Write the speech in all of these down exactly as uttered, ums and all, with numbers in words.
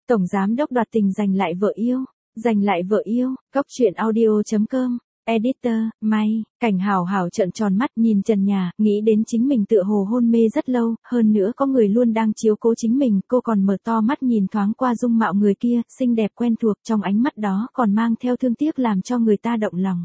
Tổng giám đốc đoạt tình giành lại vợ yêu, giành lại vợ yêu, Cóc truyện audio chấm com, editor, May, Cảnh Hào Hào trợn tròn mắt nhìn trần nhà, nghĩ đến chính mình tựa hồ hôn mê rất lâu, hơn nữa có người luôn đang chiếu cố chính mình, cô còn mở to mắt nhìn thoáng qua dung mạo người kia, xinh đẹp quen thuộc, trong ánh mắt đó còn mang theo thương tiếc làm cho người ta động lòng.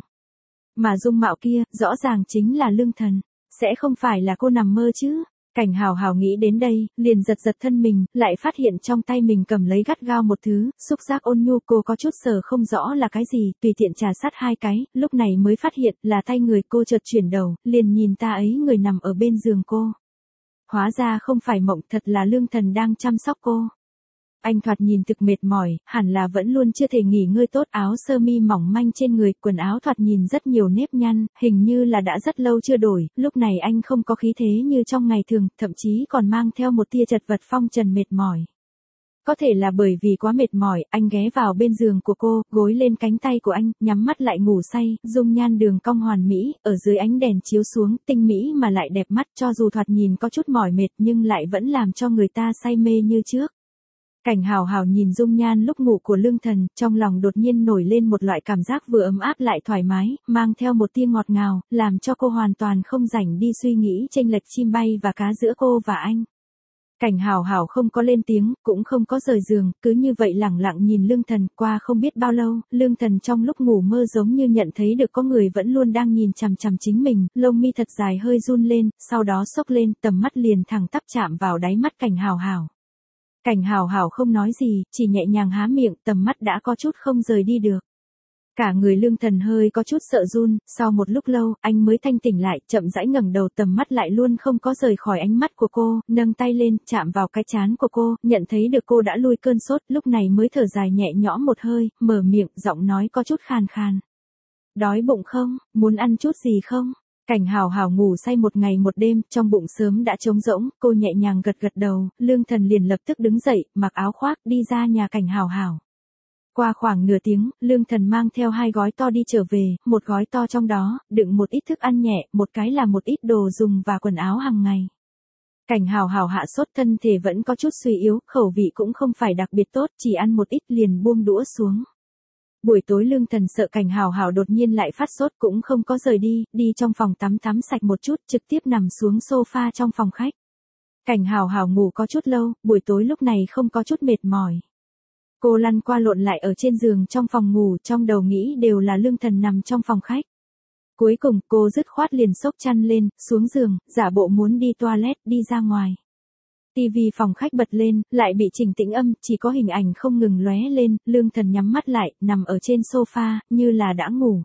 Mà dung mạo kia, rõ ràng chính là Lương Thần, sẽ không phải là cô nằm mơ chứ? Cảnh Hào Hào nghĩ đến đây, liền giật giật thân mình, lại phát hiện trong tay mình cầm lấy gắt gao một thứ, xúc giác ôn nhu, cô có chút sờ không rõ là cái gì, tùy tiện trà sát hai cái, lúc này mới phát hiện là tay người, cô chợt chuyển đầu, liền nhìn ta ấy người nằm ở bên giường cô. Hóa ra không phải mộng, thật là Lương Thần đang chăm sóc cô. Anh thoạt nhìn thực mệt mỏi, hẳn là vẫn luôn chưa thể nghỉ ngơi tốt, áo sơ mi mỏng manh trên người, quần áo thoạt nhìn rất nhiều nếp nhăn, hình như là đã rất lâu chưa đổi, lúc này anh không có khí thế như trong ngày thường, thậm chí còn mang theo một tia chật vật phong trần mệt mỏi. Có thể là bởi vì quá mệt mỏi, anh ghé vào bên giường của cô, gối lên cánh tay của anh, nhắm mắt lại ngủ say, dung nhan đường cong hoàn mỹ, ở dưới ánh đèn chiếu xuống, tinh mỹ mà lại đẹp mắt, cho dù thoạt nhìn có chút mỏi mệt nhưng lại vẫn làm cho người ta say mê như trước. Cảnh Hào Hào nhìn dung nhan lúc ngủ của Lương Thần, trong lòng đột nhiên nổi lên một loại cảm giác vừa ấm áp lại thoải mái, mang theo một tia ngọt ngào, làm cho cô hoàn toàn không rảnh đi suy nghĩ chênh lệch chim bay và cá giữa cô và anh. Cảnh Hào Hào không có lên tiếng, cũng không có rời giường, cứ như vậy lẳng lặng nhìn Lương Thần, qua không biết bao lâu, Lương Thần trong lúc ngủ mơ giống như nhận thấy được có người vẫn luôn đang nhìn chằm chằm chính mình, lông mi thật dài hơi run lên, sau đó xốc lên, tầm mắt liền thẳng tắp chạm vào đáy mắt Cảnh Hào Hào. Cảnh Hào Hào không nói gì, chỉ nhẹ nhàng há miệng, tầm mắt đã có chút không rời đi được. Cả người Lương Thần hơi có chút sợ run, sau một lúc lâu, anh mới thanh tỉnh lại, chậm rãi ngẩng đầu, tầm mắt lại luôn không có rời khỏi ánh mắt của cô, nâng tay lên, chạm vào cái trán của cô, nhận thấy được cô đã lui cơn sốt, lúc này mới thở dài nhẹ nhõm một hơi, mở miệng, giọng nói có chút khàn khàn. Đói bụng không, muốn ăn chút gì không? Cảnh Hào Hào ngủ say một ngày một đêm, trong bụng sớm đã trống rỗng, cô nhẹ nhàng gật gật đầu, Lương Thần liền lập tức đứng dậy, mặc áo khoác, đi ra nhà Cảnh Hào Hào. Qua khoảng nửa tiếng, Lương Thần mang theo hai gói to đi trở về, một gói to trong đó, đựng một ít thức ăn nhẹ, một cái là một ít đồ dùng và quần áo hàng ngày. Cảnh Hào Hào hạ sốt, thân thể vẫn có chút suy yếu, khẩu vị cũng không phải đặc biệt tốt, chỉ ăn một ít liền buông đũa xuống. Buổi tối Lương Thần sợ Cảnh Hào Hào đột nhiên lại phát sốt cũng không có rời đi, đi trong phòng tắm tắm sạch một chút, trực tiếp nằm xuống sofa trong phòng khách. Cảnh Hào Hào ngủ có chút lâu, buổi tối lúc này không có chút mệt mỏi. Cô lăn qua lộn lại ở trên giường trong phòng ngủ, trong đầu nghĩ đều là Lương Thần nằm trong phòng khách. Cuối cùng cô dứt khoát liền xốc chăn lên, xuống giường, giả bộ muốn đi toilet, đi ra ngoài. Tivi phòng khách bật lên, lại bị chỉnh tĩnh âm, chỉ có hình ảnh không ngừng lóe lên, Lương Thần nhắm mắt lại, nằm ở trên sofa, như là đã ngủ.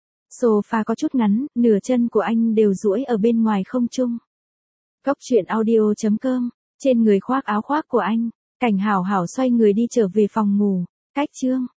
Sofa có chút ngắn, nửa chân của anh đều duỗi ở bên ngoài không trung. Cóc truyện audio chấm com, trên người khoác áo khoác của anh, Cảnh Hào Hào xoay người đi trở về phòng ngủ, cách chương.